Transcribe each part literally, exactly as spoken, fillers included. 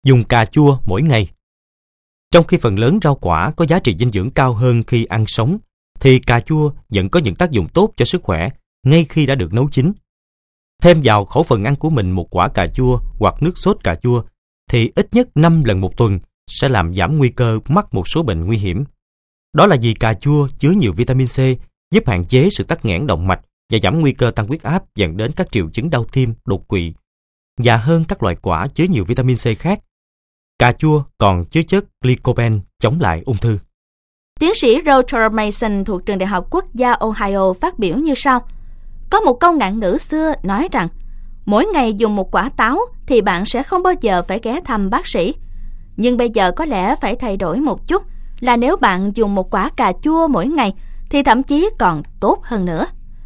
Dùng cà chua mỗi ngày. Trong khi phần lớn rau quả có giá trị dinh dưỡng cao hơn khi ăn sống, thì cà chua vẫn có những tác dụng tốt cho sức khỏe ngay khi đã được nấu chín. Thêm vào khẩu phần ăn của mình một quả cà chua hoặc nước sốt cà chua, thì ít nhất năm lần một tuần sẽ làm giảm nguy cơ mắc một số bệnh nguy hiểm. Đó là vì cà chua chứa nhiều vitamin C, giúp hạn chế sự tắc nghẽn động mạch và giảm nguy cơ tăng huyết áp dẫn đến các triệu chứng đau tim, đột quỵ. Và hơn các loại quả chứa nhiều vitamin C khác, cà chua còn chứa chất lycopene chống lại ung thư. Tiến sĩ Roger Mason thuộc trường Đại học Quốc gia Ohio phát biểu như sau. Có một câu ngạn ngữ xưa nói rằng, mỗi ngày dùng một quả táo thì bạn sẽ không bao giờ phải ghé thăm bác sĩ. Nhưng bây giờ có lẽ phải thay đổi một chút, là nếu bạn dùng một quả cà chua mỗi ngày thì thậm chí còn tốt hơn nữa.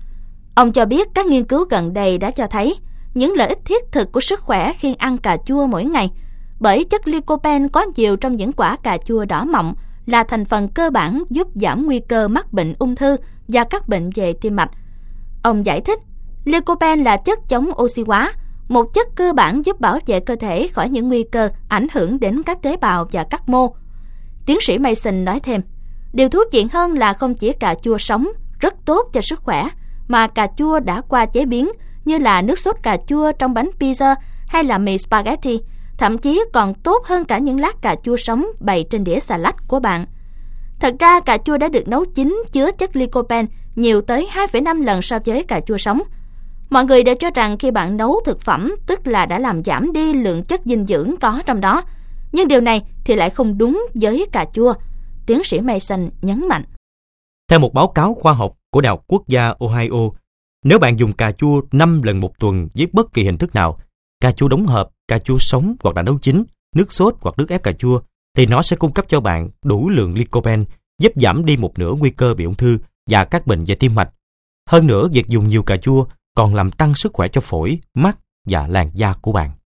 Ông cho biết các nghiên cứu gần đây đã cho thấy những lợi ích thiết thực của sức khỏe khi ăn cà chua mỗi ngày, bởi chất lycopene có nhiều trong những quả cà chua đỏ mọng là thành phần cơ bản giúp giảm nguy cơ mắc bệnh ung thư và các bệnh về tim mạch. Ông giải thích, lycopene là chất chống oxy hóa, một chất cơ bản giúp bảo vệ cơ thể khỏi những nguy cơ ảnh hưởng đến các tế bào và các mô. Tiến sĩ Mason nói thêm, điều thú vị hơn là không chỉ cà chua sống rất tốt cho sức khỏe, mà cà chua đã qua chế biến như là nước sốt cà chua trong bánh pizza hay là mì spaghetti, thậm chí còn tốt hơn cả những lát cà chua sống bày trên đĩa salad của bạn. Thật ra cà chua đã được nấu chín chứa chất lycopene nhiều tới hai phẩy năm lần so với cà chua sống. Mọi người đều cho rằng khi bạn nấu thực phẩm tức là đã làm giảm đi lượng chất dinh dưỡng có trong đó. Nhưng điều này thì lại không đúng với cà chua, tiến sĩ Mason nhấn mạnh. Theo một báo cáo khoa học của Đại học Quốc gia Ohio, nếu bạn dùng cà chua năm lần một tuần với bất kỳ hình thức nào, cà chua đóng hộp, cà chua sống hoặc đã nấu chín, nước sốt hoặc nước ép cà chua, thì nó sẽ cung cấp cho bạn đủ lượng lycopene, giúp giảm đi một nửa nguy cơ bị ung thư và các bệnh về tim mạch. Hơn nữa, việc dùng nhiều cà chua còn làm tăng sức khỏe cho phổi, mắt và làn da của bạn.